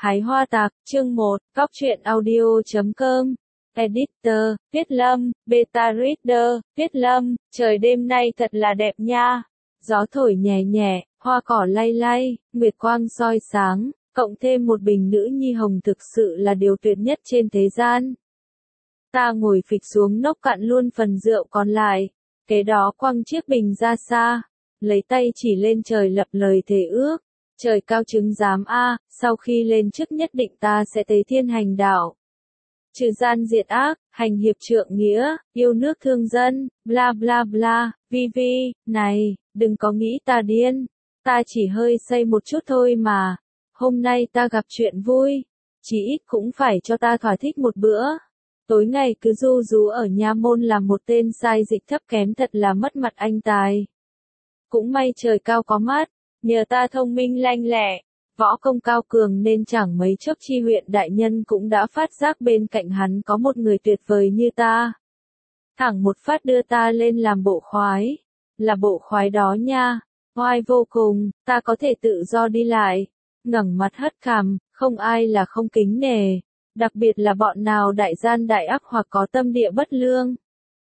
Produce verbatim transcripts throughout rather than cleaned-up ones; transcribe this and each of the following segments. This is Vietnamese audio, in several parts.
Hái hoa tạc, chương một, góc truyện audio.com. Editor, Viết Lâm, Beta Reader, Viết Lâm, trời đêm nay thật là đẹp nha. Gió thổi nhẹ nhẹ, hoa cỏ lay lay, nguyệt quang soi sáng, cộng thêm một bình nữ nhi hồng thực sự là điều tuyệt nhất trên thế gian. Ta ngồi phịch xuống nốc cạn luôn phần rượu còn lại, kế đó quăng chiếc bình ra xa, lấy tay chỉ lên trời lập lời thề ước. Trời cao chứng giám a, sau khi lên chức nhất định ta sẽ tế thiên hành đạo. Trừ gian diệt ác, hành hiệp trượng nghĩa, yêu nước thương dân, bla bla bla, vi vi, này, đừng có nghĩ ta điên, ta chỉ hơi say một chút thôi mà. Hôm nay ta gặp chuyện vui, chỉ ít cũng phải cho ta thỏa thích một bữa. Tối ngày cứ ru rú ở nha môn làm một tên sai dịch thấp kém thật là mất mặt anh tài. Cũng may trời cao có mắt. Nhờ ta thông minh lanh lẹ, võ công cao cường nên chẳng mấy chốc Chi huyện đại nhân cũng đã phát giác bên cạnh hắn có một người tuyệt vời như ta. Thẳng một phát đưa ta lên làm bộ khoái. Là bộ khoái đó nha, oai vô cùng, ta có thể tự do đi lại, ngẩng mặt hất cằm, không ai là không kính nể, đặc biệt là bọn nào đại gian đại ác hoặc có tâm địa bất lương.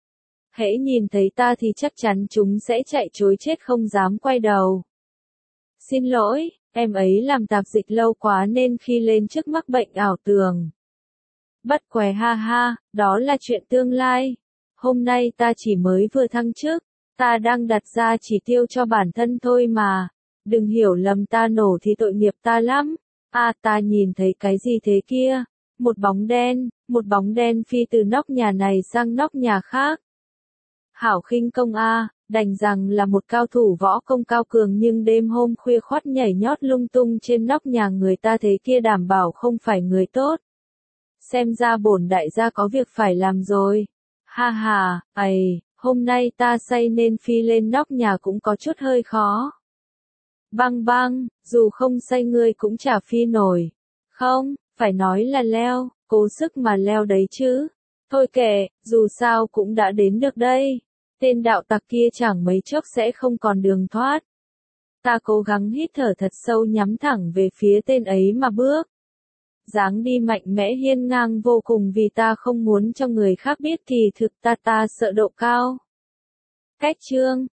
Hễ nhìn thấy ta thì chắc chắn chúng sẽ chạy trối chết không dám quay đầu. Xin lỗi, em ấy làm tạp dịch lâu quá nên khi lên chức mắc bệnh ảo tưởng. Bất què ha ha, đó là chuyện tương lai. Hôm nay ta chỉ mới vừa thăng chức, ta đang đặt ra chỉ tiêu cho bản thân thôi mà. Đừng hiểu lầm ta nổ thì tội nghiệp ta lắm. À ta nhìn thấy cái gì thế kia? Một bóng đen, một bóng đen phi từ nóc nhà này sang nóc nhà khác. Hảo khinh công a. Đành rằng là một cao thủ võ công cao cường nhưng đêm hôm khuya khoắt nhảy nhót lung tung trên nóc nhà người ta thế kia đảm bảo không phải người tốt. Xem ra bổn đại gia có việc phải làm rồi. Ha ha, ầy, hôm nay ta say nên phi lên nóc nhà cũng có chút hơi khó. Băng băng, dù không say ngươi cũng chả phi nổi. Không, phải nói là leo, cố sức mà leo đấy chứ. Thôi kệ, dù sao cũng đã đến được đây. Tên đạo tặc kia chẳng mấy chốc sẽ không còn đường thoát. Ta cố gắng hít thở thật sâu nhắm thẳng về phía tên ấy mà bước. Dáng đi mạnh mẽ hiên ngang vô cùng vì ta không muốn cho người khác biết thì thực ta ta sợ độ cao. Cách chương,